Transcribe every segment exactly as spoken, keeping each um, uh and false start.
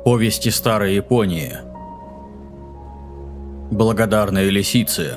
Повести старой Японии. Благодарные лисицы.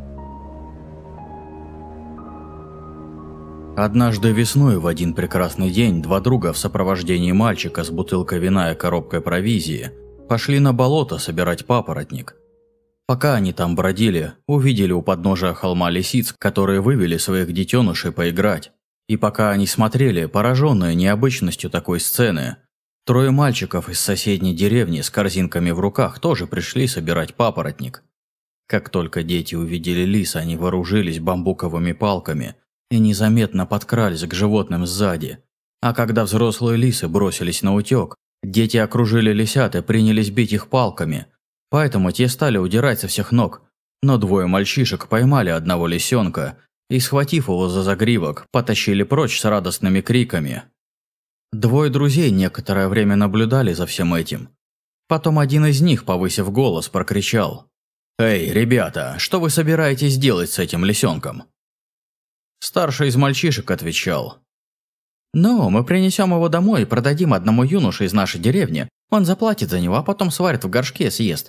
Однажды весной в один прекрасный день два друга в сопровождении мальчика с бутылкой вина и коробкой провизии пошли на болото собирать папоротник. Пока они там бродили, увидели у подножия холма лисиц, которые вывели своих детенышей поиграть. И пока они смотрели, пораженные необычностью такой сцены, трое мальчиков из соседней деревни с корзинками в руках тоже пришли собирать папоротник. Как только дети увидели лис, они вооружились бамбуковыми палками и незаметно подкрались к животным сзади. А когда взрослые лисы бросились на утек, дети окружили лисят и принялись бить их палками, поэтому те стали удирать со всех ног. Но двое мальчишек поймали одного лисенка и, схватив его за загривок, потащили прочь с радостными криками. Двое друзей некоторое время наблюдали за всем этим. Потом один из них, повысив голос, прокричал: «Эй, ребята, что вы собираетесь делать с этим лисенком?» Старший из мальчишек отвечал: «Ну, мы принесем его домой и продадим одному юноше из нашей деревни. Он заплатит за него, а потом сварит в горшке и съест».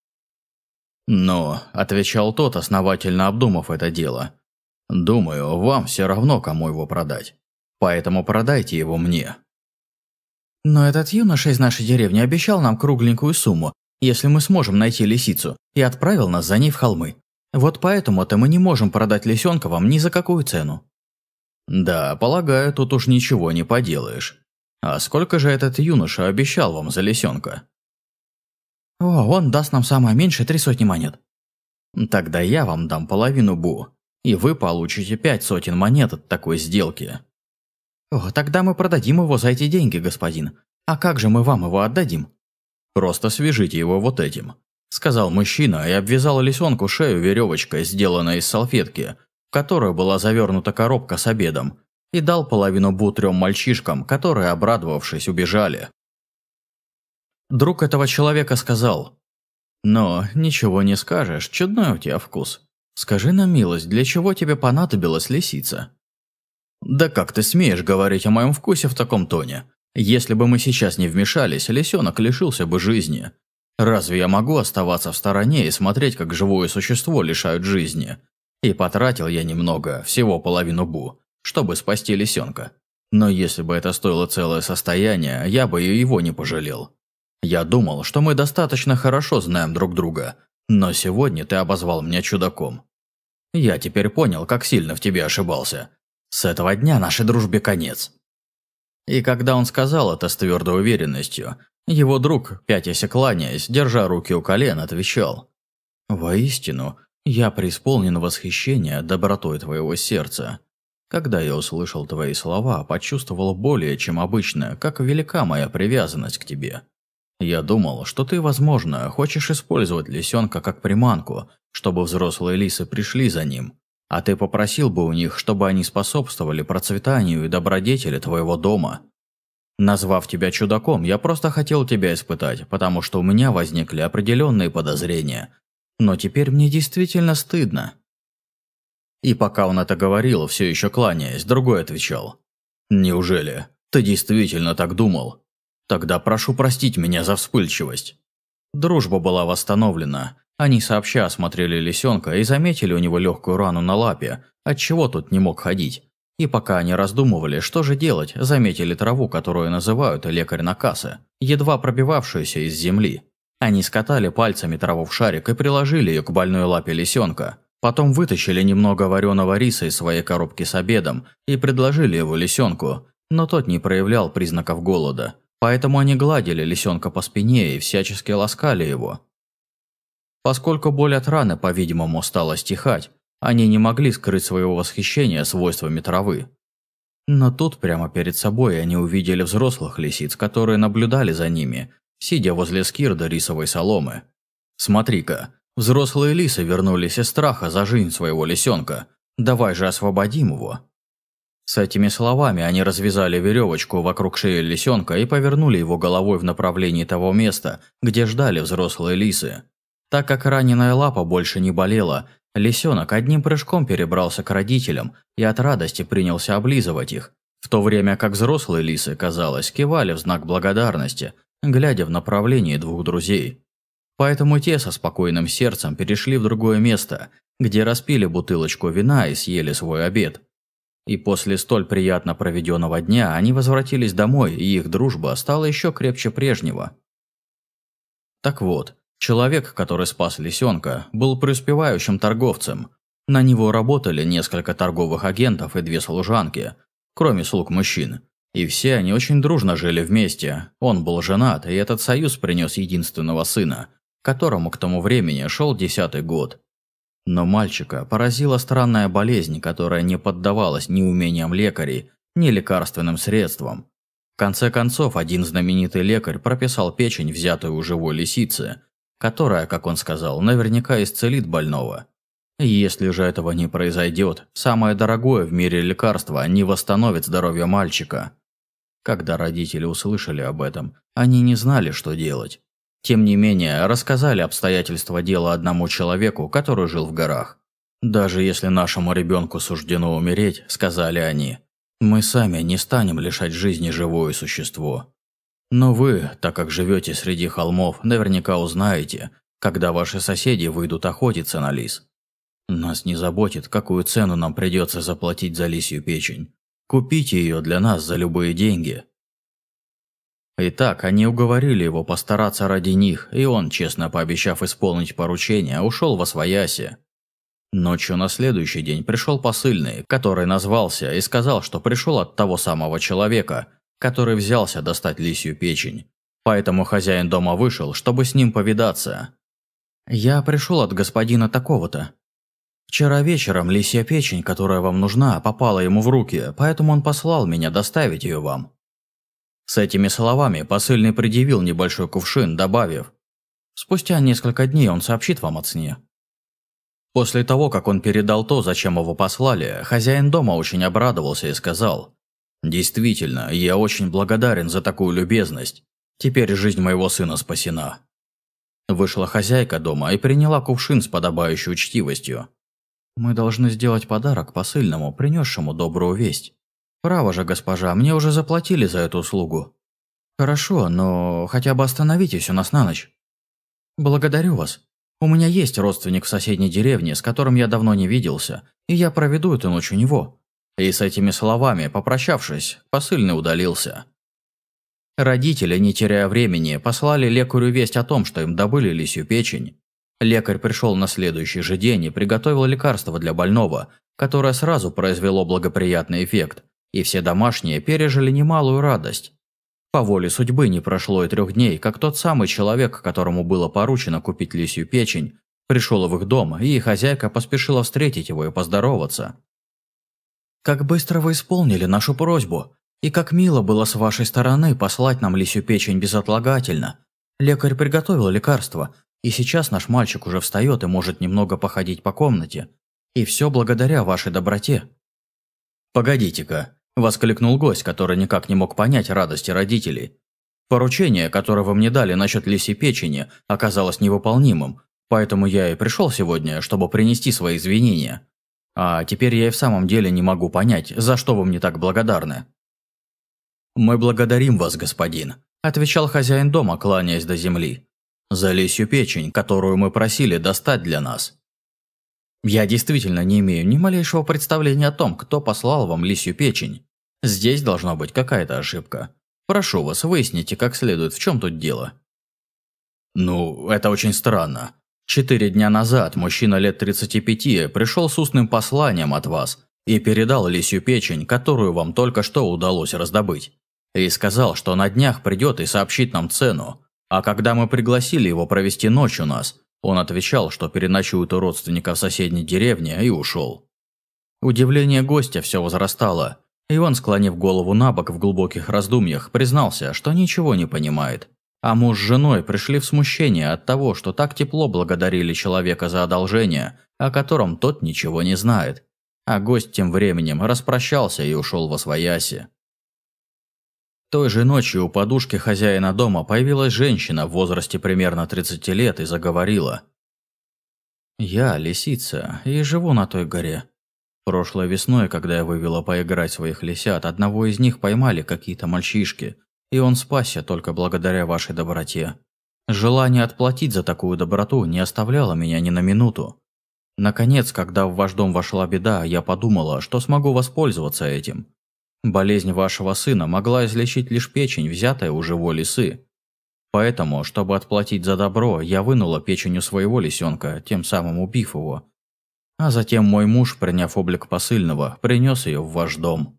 «Ну», – отвечал тот, основательно обдумав это дело, – «думаю, вам все равно, кому его продать. Поэтому продайте его мне». «Но этот юноша из нашей деревни обещал нам кругленькую сумму, если мы сможем найти лисицу, и отправил нас за ней в холмы. Вот поэтому-то мы не можем продать лисенка вам ни за какую цену». «Да, полагаю, тут уж ничего не поделаешь. А сколько же этот юноша обещал вам за лисенка?» «О, он даст нам самое меньшее три сотни монет». «Тогда я вам дам половину бу, и вы получите пять сотен монет от такой сделки». «О, тогда мы продадим его за эти деньги, господин. А как же мы вам его отдадим?» «Просто свяжите его вот этим», – сказал мужчина и обвязал лисенку шею веревочкой, сделанной из салфетки, в которую была завернута коробка с обедом, и дал половину бу трем мальчишкам, которые, обрадовавшись, убежали. Друг этого человека сказал: «Но ничего не скажешь, чудной у тебя вкус. Скажи на милость, для чего тебе понадобилась лисица?» «Да как ты смеешь говорить о моем вкусе в таком тоне? Если бы мы сейчас не вмешались, лисенок лишился бы жизни. Разве я могу оставаться в стороне и смотреть, как живое существо лишают жизни? И потратил я немного, всего половину бу, чтобы спасти лисенка. Но если бы это стоило целое состояние, я бы и его не пожалел. Я думал, что мы достаточно хорошо знаем друг друга, но сегодня ты обозвал меня чудаком. Я теперь понял, как сильно в тебе ошибался. С этого дня нашей дружбе конец». И когда он сказал это с твердой уверенностью, его друг, пятясь и кланяясь, держа руки у колен, отвечал: «Воистину, я преисполнен восхищения добротой твоего сердца. Когда я услышал твои слова, почувствовал более, чем обычно, как велика моя привязанность к тебе. Я думал, что ты, возможно, хочешь использовать лисенка как приманку, чтобы взрослые лисы пришли за ним, а ты попросил бы у них, чтобы они способствовали процветанию и добродетели твоего дома. Назвав тебя чудаком, я просто хотел тебя испытать, потому что у меня возникли определенные подозрения. Но теперь мне действительно стыдно». И пока он это говорил, все еще кланяясь, другой отвечал: «Неужели? Ты действительно так думал? Тогда прошу простить меня за вспыльчивость». Дружба была восстановлена. Они сообща осмотрели лисенка и заметили у него легкую рану на лапе, отчего тот не мог ходить. И пока они раздумывали, что же делать, заметили траву, которую называют лекарь Накаса, едва пробивавшуюся из земли. Они скатали пальцами траву в шарик и приложили ее к больной лапе лисенка. Потом вытащили немного вареного риса из своей коробки с обедом и предложили его лисенку, но тот не проявлял признаков голода. Поэтому они гладили лисенка по спине и всячески ласкали его. Поскольку боль от раны, по-видимому, стала стихать, они не могли скрыть своего восхищения свойствами травы. Но тут прямо перед собой они увидели взрослых лисиц, которые наблюдали за ними, сидя возле скирда рисовой соломы. «Смотри-ка, взрослые лисы вернулись из страха за жизнь своего лисенка. Давай же освободим его». С этими словами они развязали веревочку вокруг шеи лисенка и повернули его головой в направлении того места, где ждали взрослые лисы. Так как раненая лапа больше не болела, лисенок одним прыжком перебрался к родителям и от радости принялся облизывать их, в то время как взрослые лисы, казалось, кивали в знак благодарности, глядя в направлении двух друзей. Поэтому те со спокойным сердцем перешли в другое место, где распили бутылочку вина и съели свой обед. И после столь приятно проведенного дня они возвратились домой, и их дружба стала еще крепче прежнего. Так вот, человек, который спас лисенка, был преуспевающим торговцем. На него работали несколько торговых агентов и две служанки, кроме слуг мужчин. И все они очень дружно жили вместе. Он был женат, и этот союз принес единственного сына, которому к тому времени шел десятый год. Но мальчика поразила странная болезнь, которая не поддавалась ни умениям лекарей, ни лекарственным средствам. В конце концов, один знаменитый лекарь прописал печень, взятую у живой лисицы, которая, как он сказал, наверняка исцелит больного. И если же этого не произойдет, самое дорогое в мире лекарство не восстановит здоровье мальчика. Когда родители услышали об этом, они не знали, что делать. Тем не менее, рассказали обстоятельства дела одному человеку, который жил в горах. «Даже если нашему ребенку суждено умереть, — сказали они, — мы сами не станем лишать жизни живое существо. Но вы, так как живете среди холмов, наверняка узнаете, когда ваши соседи выйдут охотиться на лис. Нас не заботит, какую цену нам придется заплатить за лисью печень. Купите ее для нас за любые деньги». Итак, они уговорили его постараться ради них, и он, честно пообещав исполнить поручение, ушел восвояси. Ночью на следующий день пришел посыльный, который назвался и сказал, что пришел от того самого человека, который взялся достать лисью печень. Поэтому хозяин дома вышел, чтобы с ним повидаться. «Я пришел от господина такого-то. Вчера вечером лисья печень, которая вам нужна, попала ему в руки, поэтому он послал меня доставить ее вам». С этими словами посыльный предъявил небольшой кувшин, добавив: «Спустя несколько дней он сообщит вам о цене». После того, как он передал то, зачем его послали, хозяин дома очень обрадовался и сказал: «Действительно, я очень благодарен за такую любезность. Теперь жизнь моего сына спасена». Вышла хозяйка дома и приняла кувшин с подобающей учтивостью. «Мы должны сделать подарок посыльному, принесшему добрую весть. Право же, госпожа, мне уже заплатили за эту услугу. Хорошо, но хотя бы остановитесь у нас на ночь. Благодарю вас. У меня есть родственник в соседней деревне, с которым я давно не виделся, и я проведу эту ночь у него». И с этими словами, попрощавшись, посыльный удалился. Родители, не теряя времени, послали лекарю весть о том, что им добыли лисью печень. Лекарь пришел на следующий же день и приготовил лекарство для больного, которое сразу произвело благоприятный эффект, и все домашние пережили немалую радость. По воле судьбы не прошло и трех дней, как тот самый человек, которому было поручено купить лисью печень, пришел в их дом, и хозяйка поспешила встретить его и поздороваться. «Как быстро вы исполнили нашу просьбу, и как мило было с вашей стороны послать нам лисью печень безотлагательно. Лекарь приготовил лекарство, и сейчас наш мальчик уже встает и может немного походить по комнате. И все благодаря вашей доброте». «Погодите-ка», – воскликнул гость, который никак не мог понять радости родителей. «Поручение, которое вы мне дали насчет лисьей печени, оказалось невыполнимым, поэтому я и пришел сегодня, чтобы принести свои извинения. А теперь я и в самом деле не могу понять, за что вы мне так благодарны». «Мы благодарим вас, господин», – отвечал хозяин дома, кланяясь до земли, – «за лисью печень, которую мы просили достать для нас. Я действительно не имею ни малейшего представления о том, кто послал вам лисью печень. Здесь должна быть какая-то ошибка. Прошу вас, выясните как следует, в чем тут дело». «Ну, это очень странно. Четыре дня назад мужчина лет тридцати пяти пришел с устным посланием от вас и передал лисью печень, которую вам только что удалось раздобыть. И сказал, что на днях придет и сообщит нам цену. А когда мы пригласили его провести ночь у нас, он отвечал, что переночует у родственника в соседней деревне, и ушел». Удивление гостя все возрастало, и он, склонив голову набок в глубоких раздумьях, признался, что ничего не понимает. А муж с женой пришли в смущение от того, что так тепло благодарили человека за одолжение, о котором тот ничего не знает. А гость тем временем распрощался и ушел восвояси. Той же ночью у подушки хозяина дома появилась женщина в возрасте примерно тридцати лет и заговорила. «Я лисица и живу на той горе. Прошлой весной, когда я вывела поиграть своих лисят, одного из них поймали какие-то мальчишки и он спасся только благодаря вашей доброте. Желание отплатить за такую доброту не оставляло меня ни на минуту. Наконец, когда в ваш дом вошла беда, я подумала, что смогу воспользоваться этим. Болезнь вашего сына могла излечить лишь печень, взятая у живой лисы. Поэтому, чтобы отплатить за добро, я вынула печень у своего лисенка, тем самым убив его. А затем мой муж, приняв облик посыльного, принес ее в ваш дом.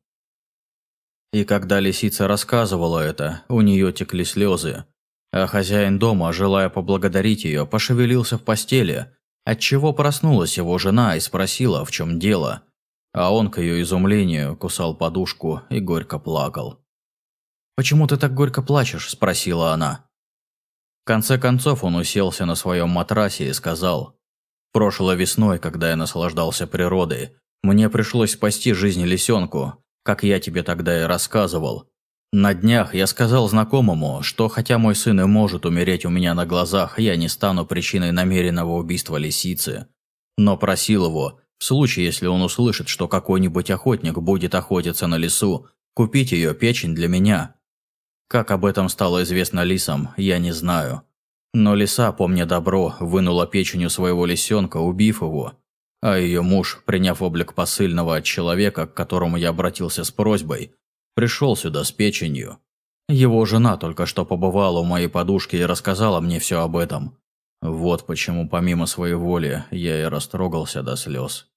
И когда лисица рассказывала это, у нее текли слезы. А хозяин дома, желая поблагодарить ее, пошевелился в постели, отчего проснулась его жена и спросила, в чем дело. А он, к ее изумлению, кусал подушку и горько плакал. «Почему ты так горько плачешь?» – спросила она. В конце концов он уселся на своем матрасе и сказал: «Прошлой весной, когда я наслаждался природой, мне пришлось спасти жизнь лисенку, как я тебе тогда и рассказывал. На днях я сказал знакомому, что хотя мой сын и может умереть у меня на глазах, я не стану причиной намеренного убийства лисицы. Но просил его, в случае, если он услышит, что какой-нибудь охотник будет охотиться на лису, купить ее печень для меня. Как об этом стало известно лисам, я не знаю. Но лиса, помня добро, вынула печень у своего лисенка, убив его. А ее муж, приняв облик посыльного от человека, к которому я обратился с просьбой, пришел сюда с печенью. Его жена только что побывала у моей подушки и рассказала мне все об этом. Вот почему, помимо своей воли, я и растрогался до слез».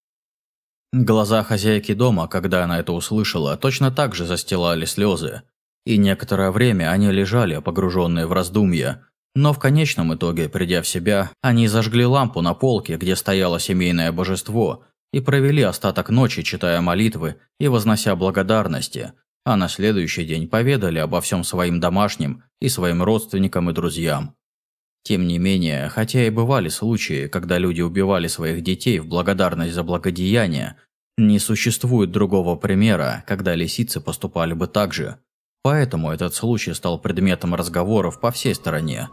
Глаза хозяйки дома, когда она это услышала, точно так же застилали слезы. И некоторое время они лежали, погруженные в раздумья. Но в конечном итоге, придя в себя, они зажгли лампу на полке, где стояло семейное божество, и провели остаток ночи, читая молитвы и вознося благодарности, а на следующий день поведали обо всем своим домашним и своим родственникам и друзьям. Тем не менее, хотя и бывали случаи, когда люди убивали своих детей в благодарность за благодеяние, не существует другого примера, когда лисицы поступали бы так же. Поэтому этот случай стал предметом разговоров по всей стране.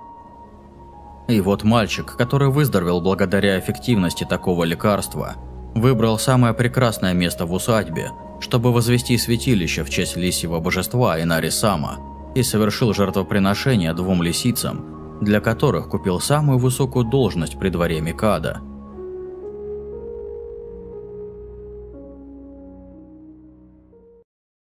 И вот мальчик, который выздоровел благодаря эффективности такого лекарства, выбрал самое прекрасное место в усадьбе, чтобы возвести святилище в честь лисьего божества Инари-сама, и совершил жертвоприношение двум лисицам, для которых купил самую высокую должность при дворе Микадо.